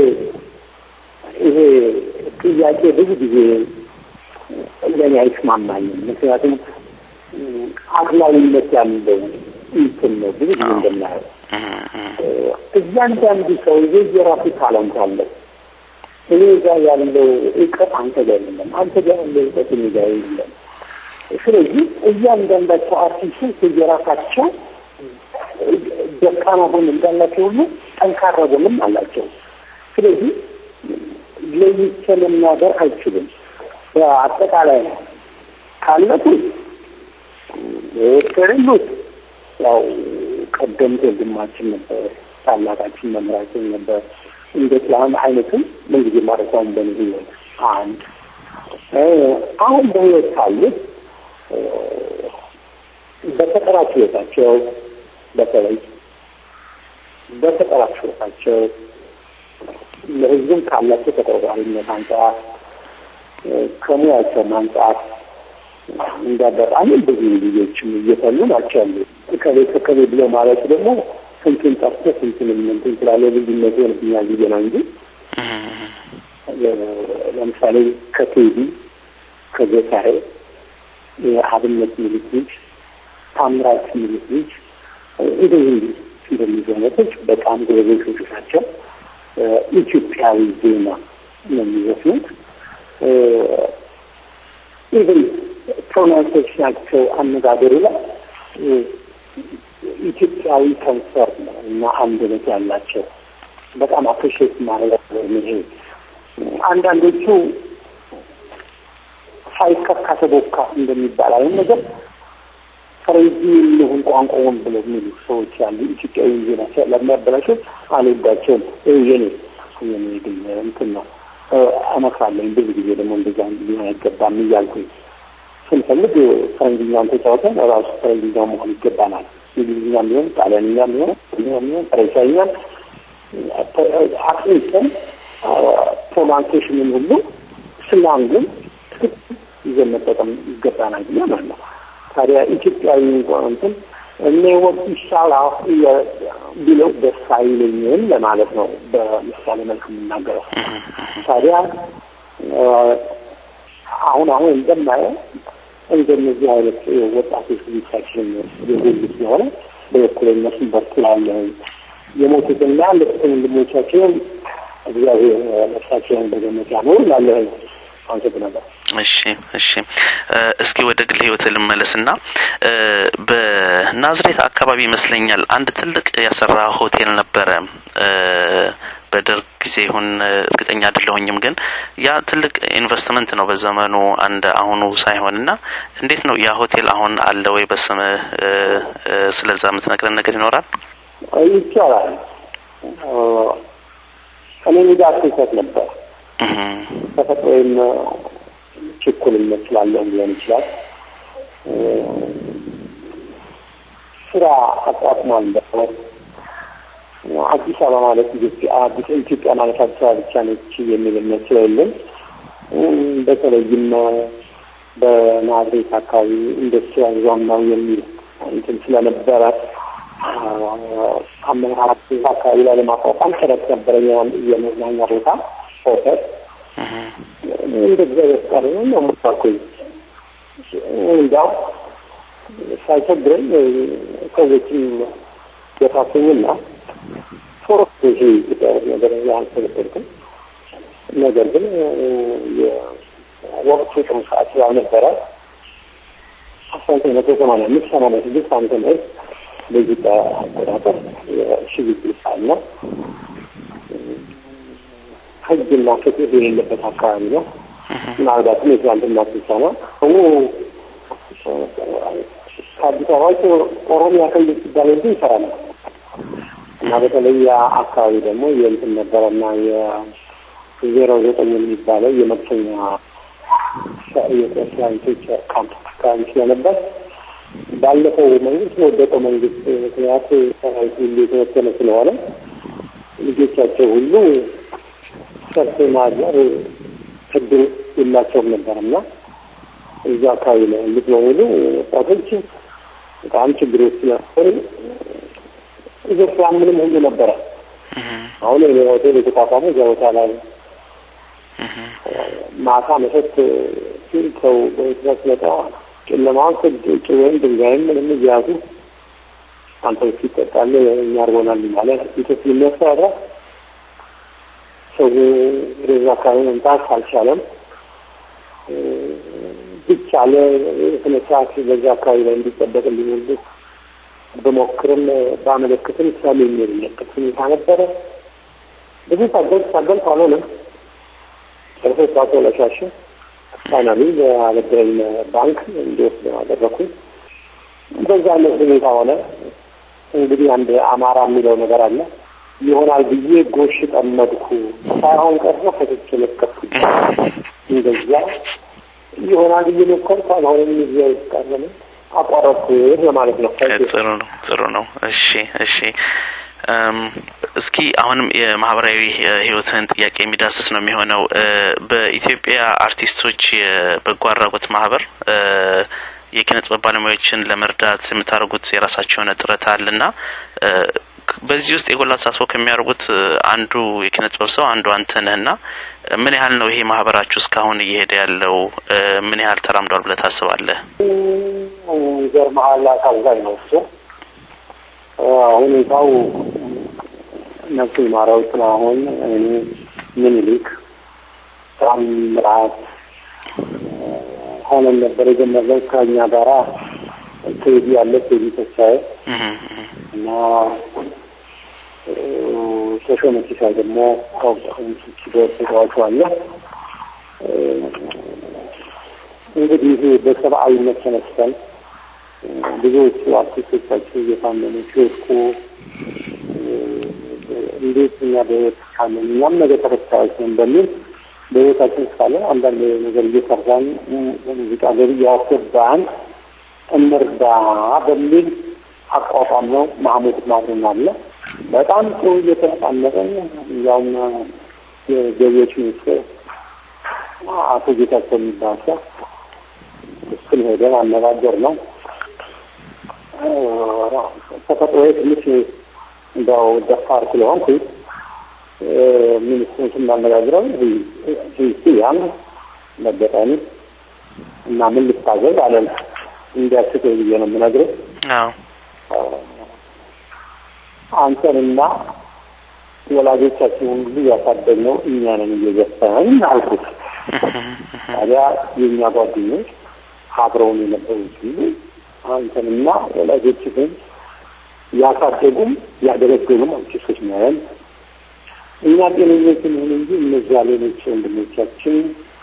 ይሄ ጥያቄ ብዙ ጊዜ ለኔ አይስማማኝም ምክንያቱም አግላዊነት ያለው እንትን ነው ብዙ ጊዜ እንደምናየው እያንዳንዱ ሰው የየራሱ ታለንት አለው እኔ ጋር ያለው እውቀት አንተ ጋር የለም አንተ ጋር ያለው እውቀት እኔ ጋር የለም ስለዚህ እያንዳንዳቸው አርቲስቶች የየራሳቸው ደካማ ጎን እንዳላቸው ሁሉ ጠንካራ ጎንም አላቸው ስለዚህ ለይተን መናገር አይችልም በአጠቃላይ ካለቱ የከረሉት ያው ቀደምት ግማችን ነበር ታላቃችን መምራችን ነበር እንደ ያን አይነትም ምንጊዜ ማረሳውን በሚል አንድ አሁን በህይወት ካሉት በተቀራጭታቸው በተለይ በተቀራጭታቸው ለህዝብ ካላቸው ተቆራሪነት አንጻር ከሙያቸው አንጻር እንዳደረአኝ ብዙ ልጆችም እየተሉ ናቸው። ከሌ ከሌ ብለው ማለት ደግሞ ስንቱን ጠርቶ ስንቱን እንትን ስላለ ልጅነት የልብኛል ጊዜ ነው እንጂ ለምሳሌ ከቴዲ ከዘካሬ የአብነት ሚሊትሪች ታምራት ሚሊትሪች እንደዚህ እንደሚዘነቶች በጣም ጎበዞች ናቸው። ኢትዮጵያዊ ዜማ ነው የሚዘፍኑት። ኢቭን ፕሮናንሴሽናቸው አነጋገሩ ላይ ኢትዮጵያዊ ኮንሰርት ነው እና አንድነት ያላቸው በጣም አፕሪሼት ማድረግ ነው። ይሄ አንዳንዶቹ ሳይከካ ተቦካ እንደሚባል አይነት ነገር ፈረንጅ ልሁን ቋንቋውን ብለው የሚሉ ሰዎች ያሉ ኢትዮጵያዊ ዜናቸው ለማበላሸት አልወዳቸውም። የኔ የኔ ግን እንትን ነው አመካለኝ ብዙ ጊዜ ደግሞ እንደዛ እንዲህ አይገባም እያልኩኝ ስንፈልግ ፈረንጅኛውን ተጫውተን ራሱ ፈረንጅኛ መሆን ይገባናል። እንግሊዝኛም ቢሆን ጣሊያንኛም ቢሆን ቢሆን ፈረንሳይኛም አክሰንትን ፕሮናንሴሽንን ሁሉ ስላንግን ይዘን መጠቀም ይገባናል ብዬ አምናለሁ። ታዲያ ኢትዮጵያዊ እንትን እኔ ወጥ ይሻላል ቢለው ደስ አይለኝም ለማለት ነው በምሳሌ መልክ የምናገረው። ታዲያ አሁን አሁን እንደማየው እንደነዚህ አይነት ወጣቶች ሊሳችን የሁሉ ሲሆን በኩለነሱ በኩላለ የሞቱትና ለወንድሞቻችን እግዚአብሔር ነፍሳቸውን በገነት ያኖር ያለው አንተ ነበር። እሺ እሺ እስኪ ወደ ግል ህይወት ልመለስና በናዝሬት አካባቢ ይመስለኛል አንድ ትልቅ ያሰራ ሆቴል ነበረ። በደርግ ጊዜ ይሁን እርግጠኛ አይደለሁኝም፣ ግን ያ ትልቅ ኢንቨስትመንት ነው በዘመኑ አንድ አሁኑ ሳይሆንና እንዴት ነው ያ ሆቴል አሁን አለ ወይ? በስም ስለዛ የምትነግረን ነገር ይኖራል? ይቻላል። እኔ ጋር ተሰጥ ነበር ተፈጥሮም ችኩልነት ስላለው ሊሆን ይችላል። ስራ አቋቁሟል። አዲስ አበባ ማለት ኢትዮጵያ አዲስ ኢትዮጵያ ማለት አዲስ አበባ ብቻ ነች የሚል እምነት ስለሌለን በተለይም በናዝሬት አካባቢ ኢንዱስትሪያል ዞን ነው የሚል እንትን ስለነበረ አመራራት አካባቢ ላይ ለማቋቋም ጥረት ነበረ። የመዝናኛ ቦታ ሆቴል እንደዚህ ያስቀር ነው የምታውቁኝ እንዳው ሳይቸግረኝ ሰዎችን የታሰኙና ፎርቴጂ ነገር ያንተልኩት ነገር ግን የወቅቱ ሰዓት ያልነበረ አሳንተ ለተሰማና ምሳሌ ልጅ አንተ ነው ለዚህ አቆጣጠር ሽግግር ሳለ ህግና ፍትህ የሌለበት አካባቢ ነው። ምናልባትም የትላንትና ስልጣና ሆኖ ከአዲስ አበባ ኦሮሚያ ክልል ሲባል እንጂ ይሰራል እና በተለይ አካባቢ ደግሞ የእንትን ነበረና የዜሮ ዘጠኝ የሚባለው የመክሰኛ የሳይንቲስት ካምፕ አካባቢ ስለነበር ባለፈው መንግስት ወደቀ መንግስት ምክንያት ሰራዊቱ የተወሰነ ስለሆነ ልጆቻቸው ሁሉ ሰርተና ያር ትግል የላቸውም ነበርና እዛ አካባቢ ላይ ልትወሉ ወጣቶች በጣም ችግሮች ስለነበሩ እዚያ ምንም ሁሉ ነበረ። አሁን የሆቴል የተቋቋመ ቦታ ላይ ማታ መሰት ሲልከው በትራስለታ ጨለማው ከጭ ወይም ድንጋይም ምንም ይያዙ አንተ ሲጠቃለ ያርጎናል ማለት ኢትዮጵያ የሚያሰራ ሰው ረዛ ካለ እንታስ አልቻለም። ብቻ ለተነሳች በዛ አካባቢ ላይ እንዲጠበቅ ሊሆን በሞክርም ባመለከተም ሰላም የሚለቀቅም ታነበረ ብዙ ታገል ታገል ታለለ ስለዚህ ታውቆ ለሻሽ ፋይናሊ ለአለብረን ባንክ እንዴት አደረኩ። በዛ ነው ሁኔታ ሆነ። እንግዲህ አንድ አማራ የሚለው ነገር አለ ይሆናል ብዬ ጎሽ ጠመድኩ ሳይሆን ቀርቶ ከተጨለቀኩ እንደዛ ይሆናል ብዬ ልቆርጥ አሁን ይዘው ይቀርበል አቋረጥኩ ማለት ነው። ጥሩ ነው ጥሩ ነው። እሺ እሺ እስኪ አሁንም የማህበራዊ ህይወትን ጥያቄ የሚዳስስ ነው የሚሆነው። በኢትዮጵያ አርቲስቶች የበጎ አድራጎት ማህበር የኪነጥበብ ባለሙያዎችን ለመርዳት የምታደርጉት የራሳችሁን ጥረት አለና በዚህ ውስጥ የጎላ ተሳትፎ ከሚያደርጉት አንዱ የኪነጥበብ ሰው አንዱ አንተ ነህና ምን ያህል ነው ይሄ ማህበራችሁ እስካሁን እየሄደ ያለው ምን ያህል ተራምዷል ብለህ ታስባለህ? ይገርምሃል አሳዛኝ ነው እሱ ሁኔታው ነፍስ ይማረው ስለሆነ እኔ ምን ልክ ታምራት ሆነን ነበር የጀመረው ከኛ ጋራ ቴዲ ያለ ቴዲ ተሳይ እና ሶሻል ሚዲያ ደግሞ አሁን ሲደርስ ተዋቸዋል እንግዲህ በሰብአዊነት ተነስተን ብዙዎች አርቲስቶቻችን እየታመኑ ሲወድቁ እንዴት እኛ በህይወት ካለን እኛም ነገ ተረታችን በሚል በህይወታችን እስካለ አንዳንድ ነገር እየሰራን ሙዚቃ ገቢ ያስገባን እንርዳ በሚል አቋቋም ነው ማህሙድ ማድረግ አለ በጣም ጥሩ እየተጠናቀቀ ያው የገቢዎች ሚኒስትር አቶ ጌታቸው የሚባለው እሱን ሄደን አነጋገር ነው ተፈጥሮዬ ትንሽ እንደው ደፋር ስለሆንኩ ሚኒስትሩን ስናነጋግረው ይሄ ነገጣኒ እና ምን ልታዘዝ አለን እንዲያስከው ብዬ ነው የምነግርህ አዎ አንተንና ወላጆቻችን ሁሉ ያሳደግነው እኛ ነን እየገፋን አልኩት ታዲያ የኛ ጓደኞች አብረውን የነበሩት አንተንና ወላጆችህን ያሳደጉም ያደረጉም አርቲስቶች ነን እኛ ጤነኞችን ሆነን እንጂ እነዚያ ሌሎች ወንድሞቻችን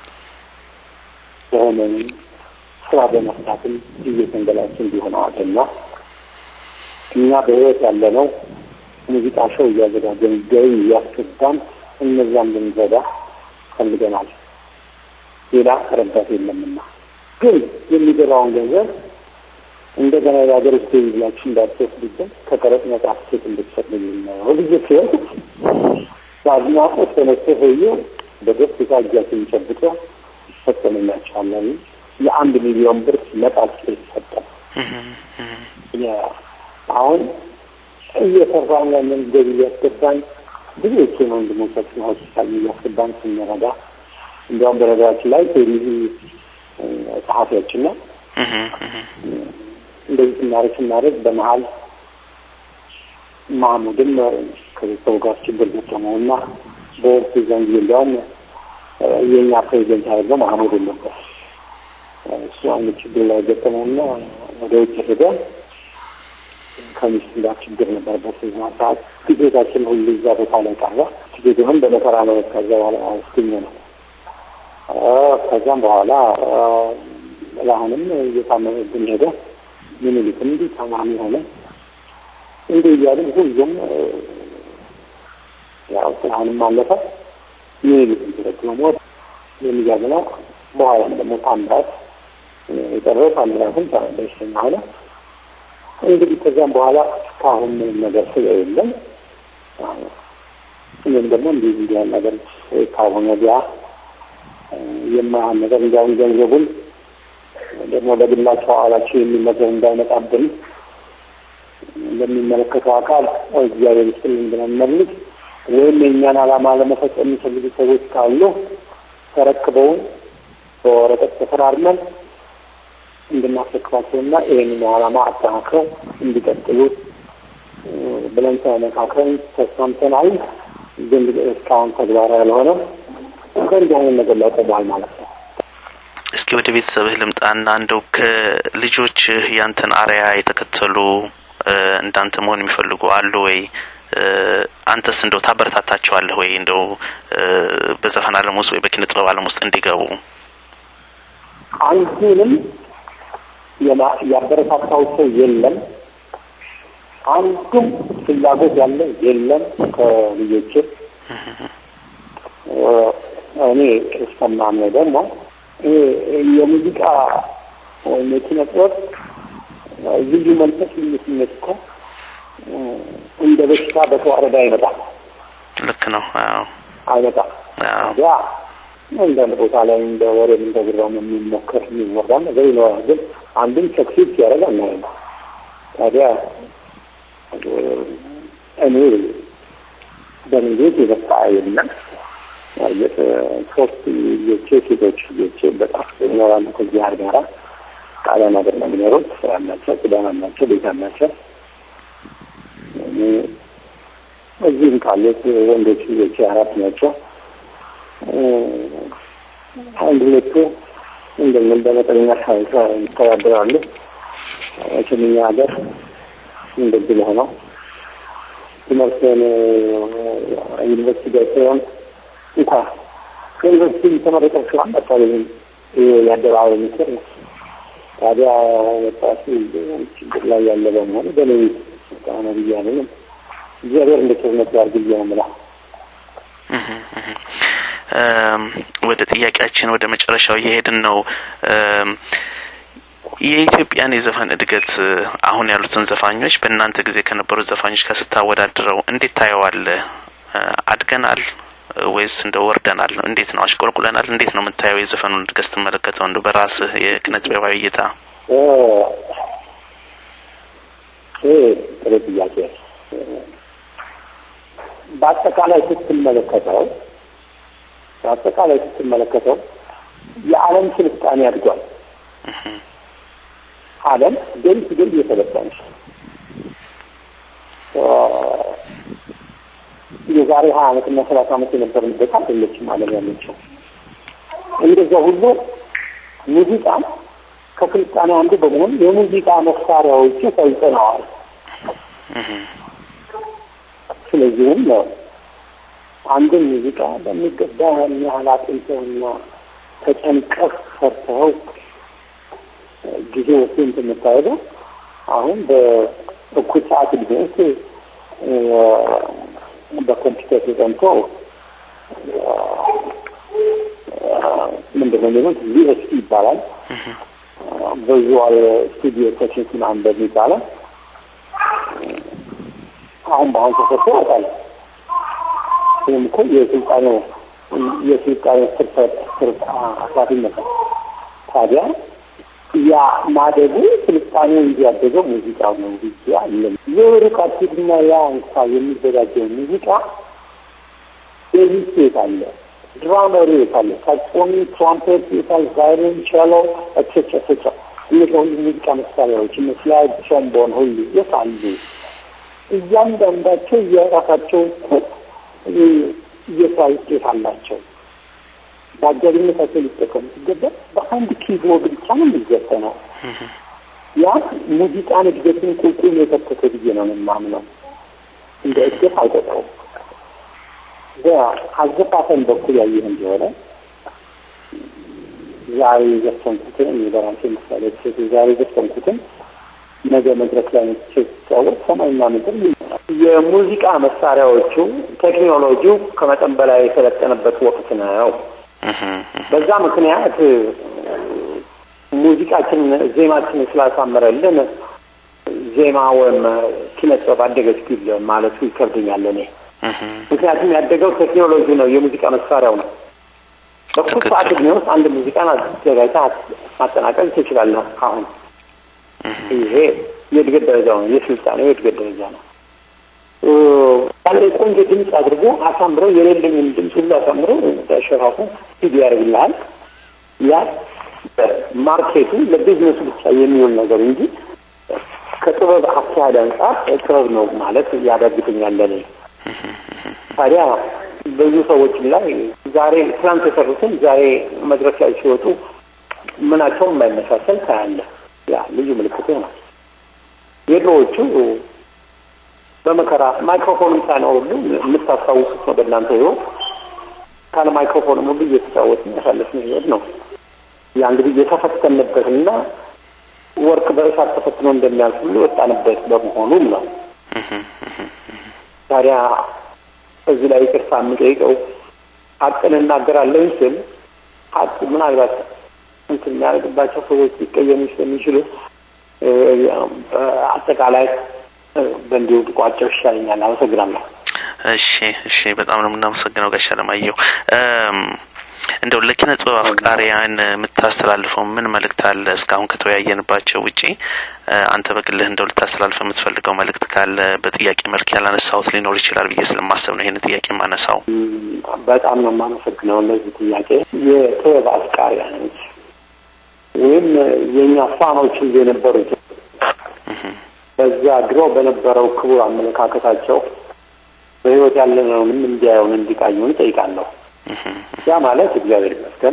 በሆነን ስራ በመስራትም እየተንገላችን ቢሆን አደና እኛ በህይወት ያለነው ሙዚቃ ሾው እያዘጋጀን ገቢ ያስገባን እነዛን ልንረዳ ፈልገናል ሌላ ረዳት የለምና ግን የሚገባውን ገንዘብ እንደገና ያገር ውስጥ ይላችሁ እንዳትወስዱብን ከቀረጥ ነጻ ስቴት እንድትሰጥልኝ ነው ልጅ ሲሆን ሳዝናቆ ተነስተፈዩ በደስታ እጃችን ጨብጦ ሰጥተንላችኋለን የአንድ ሚሊዮን ብር ነጻ ስቴት ሰጠን ያ አሁን እየሰራን ያለን ገቢ ያስገባን ብዙዎች ወንድሞቻችን ሆስፒታል እያስገባን ስንረዳ እንዲያውም በረዳችን ላይ ቴሌቪ ጸሐፊያችን ነው እንደዚህ እናረግ እናረግ በመሃል ማሙድም ከሰው ጋር ችግር ገጠመውና በወቅቱ ዘንድ እንዲያውም የኛ ፕሬዚደንት ያለው ማሙድ ነበር እሱ አይነት ችግር ላይ ገጠመውና ወደ ውጭ ሄደ ከሚስት ጋር ችግር ነበር በዚህ ሰዓት ፊታችን ሁሉ እዛ ቦታ ላይ ቀረ ፊቱን በመከራ ነው ከዛ በኋላ አስገኘ ነው ከዛም በኋላ ለአሁንም እየታመመብን ሄደ ምን ልትም እንዲ ታማሚ ሆነ እንዴ ያለ ሁሉም ያው አሁንም አለፈ ምን ልትም ደግሞ የሚያገናው በኋላ ደግሞ ታምራት የጠረፈ አምራትን ታደሰና አለ እንግዲህ ከዛም በኋላ ካሁን ነገር ስለሌለም እኔም ደግሞ እንደዚህ ያለ ነገር ካሁን ወዲያ የማን ነገር እንዳውን ገንዘቡን ደግሞ ለግላቸው አላችሁ የሚመጣው እንዳይመጣብን ለሚመለከተው አካል እግዚአብሔር ይስጥልን እንደምንመልስ ወይም የኛን አላማ ለመፈጸም የሚፈልጉ ሰዎች ካሉ ተረክበው በወረቀት ተፈራርመን እንድናስረክባቸውና ይሄንን አላማ አጠናክረው እንዲቀጥሉ ብለን ተነጋግረን ተስማምተናል። ግን እስካሁን ተግባራዊ ያልሆነ ከእንዲህ አይነት ነገር ላይ ቆሟል ማለት ነው። እስኪ ወደ ቤተሰብህ ልምጣና እንደው ከልጆች ያንተን አሪያ የተከተሉ እንዳንተ መሆን የሚፈልጉ አሉ ወይ? አንተስ እንደው ታበረታታቸዋለህ ወይ? እንደው በዘፈን ዓለም ውስጥ ወይ በኪነ ጥበብ ዓለም ውስጥ እንዲገቡ? አንዱንም ያበረታታው ሰው የለም። አንዱም ፍላጎት ያለ የለም ከልጆች እኔ እስከማምነው ደግሞ የሙዚቃ የኪነ ጥበብ ልዩ መንፈስ ልዩነት እኮ እንደ በሽታ በተዋረዳ አይመጣም። ልክ ነው። አዎ አይመጣም። ያ እንደ ቦታ ላይ እንደ ወሬ እንደ ግራም የሚሞከር የሚወራ ነገር ይኖራል። ግን አንድም ሰክሲድ ያደርጋል ማለት ነው። ታዲያ እኔ በሚሉት የበቃ የለም ማለት ሶስት የቼቶች የቼ በጣም ይኖራሉ ከዚህ ጋራ ቃላና ደግሞ የሚኖሩት ስራናቸው ቅዳማናቸው ቤታናቸው እኔ እዚህም ካሉት ወንዶች ልጆች አራት ናቸው። አንድ ሁለቱ እንደምን በመጠነኛ ሳይንስ ይተዳደራሉ። እኛ ሀገር እንደዚህ ሆኖ ትምህርትን ዩኒቨርሲቲ ገብተን እንኳን ከዩኒቨርሲቲ ተመረቀው ሲሆን በታሪክ ያደረገው ምስል ታዲያ ወጣቱ ችግር ላይ ያለ በመሆኑ በሌሊት ታና ቢያለኝ እግዚአብሔር እንደተመረጠ ያርግልኝ ማለት እም ወደ ጥያቄያችን ወደ መጨረሻው እየሄድን ነው። የኢትዮጵያን የዘፈን እድገት አሁን ያሉትን ዘፋኞች በእናንተ ጊዜ ከነበሩ ዘፋኞች ጋር ስታወዳድረው እንዴት ታየዋለህ? አድገናል ወይስ እንደው ወርደናል? እንዴት ነው አሽቆልቁለናል? እንዴት ነው የምታየው የዘፈኑን እድገት ስትመለከተው እንደው በራስህ የክነት ጥበባዊ እይታ? ኦ እ ጥያቄ በአጠቃላይ ስትመለከተው በአጠቃላይ ስትመለከተው የዓለም ስልጣኔ አድጓል። ዓለም ደም ሲገኝ እየተለጠነች የዛሬ ሀያ ዓመት እና ሰላሳ ዓመት የነበርንበት አይደለችም ዓለም ያለችው። እንደዚያ ሁሉ ሙዚቃ ከስልጣኔ አንዱ በመሆን የሙዚቃ መሳሪያዎች ተይዘናል። ስለዚህም ነው አንድ ሙዚቃ በሚገባ ያላጥንተውና ተጨንቀህ ሰርተው ጊዜ ወስደን ተመጣጣው አሁን በእኩል ሰዓት ቢሆንስ በኮምፒውተር ተጠንቶ ምን እንደሆነ ቪኤስቲ ይባላል ቪዥዋል ስቱዲዮ ቴክኒክ አንደር ይባላል። አሁን በአሁን ተፈጥሯል እንኳ የስልጣኔ የስልጣኔ ስርዓት ስርዓት አሳቢነት ታዲያ ያ ማደጉ ስልጣኔ እንዲያደገው ሙዚቃው ነው ብቻ አይደለም። የሩካቲና ያ እንኳ የሚዘጋጀው ሙዚቃ የዚህ አለ ድራመሩ አለ ሳክሶኒ ትራምፔት ይታል ቫዮሊን ቼሎ ኤክሴትራ ኤክሴትራ እነዚህ ሙዚቃ መሳሪያዎች መስላይድ ትሮምቦን ሁሉ ይፋሉ። እያንዳንዳቸው የራሳቸው የሳይት አላቸው። ባጃጅነታቸው ሊጠቀሙ ሲገባ በአንድ ኪቦርድ ብቻ ነው የሚዘፈነው። ያ ሙዚቃን እድገትን ቁልቁል የተከተተ ብዬ ነው የማምነው። እንደ እድገት አይቆጠረውም። በአዘፋፈን በኩል ያየህ እንደሆነ ዛሬ ዘፈንኩትን የበራንቴ ምሳሌ ዛሬ ዘፈንኩትን ነገ መድረክ ላይ ሲጫወት ሰማይና ምድር የሙዚቃ መሳሪያዎቹ ቴክኖሎጂው ከመጠን በላይ የተለጠነበት ወቅት ነው። በዛ ምክንያት ሙዚቃችን ዜማችን ስላሳመረልን ዜማ ወይም ኪነት ባደገች ቢል ማለት ይከብደኛል እኔ። ምክንያቱም ያደገው ቴክኖሎጂ ነው፣ የሙዚቃ መሳሪያው ነው። በኩል ሰዓት ነው አንድ ሙዚቃን አዘጋጅታ ማጠናቀቅ ትችላለህ። አሁን ይሄ የእድገት ደረጃ ነው፣ የስልጣኔ የእድገት ደረጃ ነው። አንድ ቆንጆ ድምጽ አድርጎ አሳምሮ የሌለኝን ድምጽ ሁሉ አሳምሮ ተሸራፉ ሲዲ ያደርግልሃል። ያ ማርኬቱ ለቢዝነስ ብቻ የሚውል ነገር እንጂ ከጥበብ አካሄድ አንጻር ጥበብ ነው ማለት ያዳግተኛል ለኔ። ታዲያ ብዙ ሰዎች ላይ ዛሬ ትናንት የሰሩትን ዛሬ መድረክ ላይ ሲወጡ ምናቸውም የማይመሳሰል ታያለህ። ያ ልዩ ምልክት ነው። የድሮዎቹ በመከራ ማይክሮፎን ሳይኖር ሁሉ የምታስታውሱት ነው በእናንተ ህይወት። ካለ ማይክሮፎን ሁሉ እየተጫወትን ያሳለፍነው ህይወት ነው። ያ እንግዲህ የተፈተንበትና ወርቅ በእሳት ተፈትኖ እንደሚያልፍ ሁሉ ወጣንበት በመሆኑም ነው። ታዲያ እዚህ ላይ ይቅርታ የምጠይቀው ሀቅን እናገራለሁ ስል ሀቅ ምናልባት እንትን የሚያደርግባቸው ሰዎች ሊቀየሙ ስለሚችሉ አጠቃላይ በእንዲሁ ቋጨው ይሻለኛል። አመሰግናለሁ። እሺ እሺ፣ በጣም ነው የምናመሰግነው ጋሽ አለማየሁ። እንደው ለኪነ ጥበብ አፍቃሪያን የምታስተላልፈው ምን መልእክት አለ? እስካሁን ከተወያየንባቸው ውጪ አንተ በግልህ እንደው ልታስተላልፈው የምትፈልገው መልእክት ካለ በጥያቄ መልክ ያላነሳሁት ሊኖር ይችላል ብዬ ስለማሰብ ነው ይሄን ጥያቄ ማነሳው። በጣም ነው የማመሰግነው ለዚህ ጥያቄ። የጥበብ አፍቃሪያኖች ወይም የኛ ፋኖች የነበሩት በዛ ድሮ በነበረው ክቡር አመለካከታቸው በህይወት ያለነውንም እንዲያዩን እንዲቃኙን ጠይቃለሁ። ያ ማለት እግዚአብሔር ይመስገን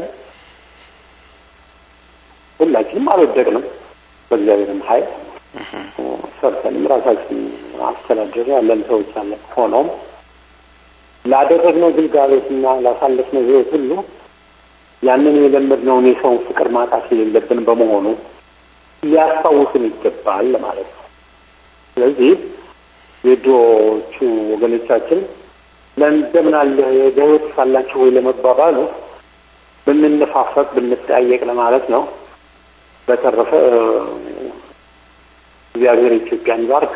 ሁላችንም አልወደቅንም። በእግዚአብሔርም ኃይል ሰርተንም ራሳችን አስተዳደር ያለን ሰዎች አለ። ሆኖም ላደረግነው ግልጋሎትና ላሳለፍነው ህይወት ሁሉ ያንን የለመድነውን የሰው ፍቅር ማጣት የሌለብን በመሆኑ ሊያስታውሱን ይገባል ማለት ነው። ስለዚህ የድሮዎቹ ወገኖቻችን ለእንደምን አለ የህይወት ሳላችሁ ወይ ለመባባሉ ብንነፋፈቅ ብንጠያየቅ ለማለት ነው። በተረፈ እግዚአብሔር ኢትዮጵያን ይባርክ፣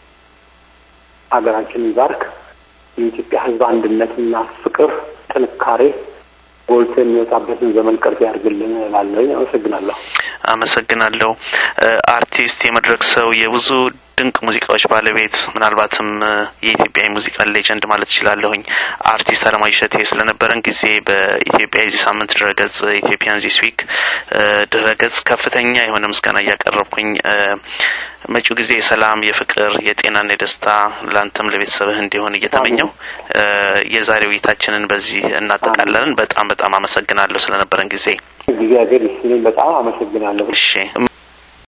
ሀገራችንን ይባርክ። የኢትዮጵያ ህዝብ አንድነትና ፍቅር ጥንካሬ ጎልቶ የሚወጣበትን ዘመን ቅርብ ያድርግልን እላለሁ። አመሰግናለሁ። አመሰግናለሁ። አርቲስት የመድረክ ሰው የብዙ ድንቅ ሙዚቃዎች ባለቤት ምናልባትም የኢትዮጵያ ሙዚቃ ሌጀንድ ማለት ይችላልሁኝ አርቲስት አለማየሁ እሸቴ ስለነበረን ጊዜ በኢትዮጵያ የዚህ ሳምንት ድረገጽ ኢትዮጵያን ዚስ ዊክ ድረገጽ ከፍተኛ የሆነ ምስጋና ያቀረብኩኝ መጪው ጊዜ ሰላም፣ የፍቅር፣ የጤናና የደስታ ላንተም ለቤተሰብህ እንዲሆን እየተመኘው የዛሬው ውይይታችንን በዚህ እናጠቃልላለን። በጣም በጣም አመሰግናለሁ ስለነበረን ጊዜ። እግዚአብሔር ይስጥልኝ። በጣም አመሰግናለሁ። እሺ።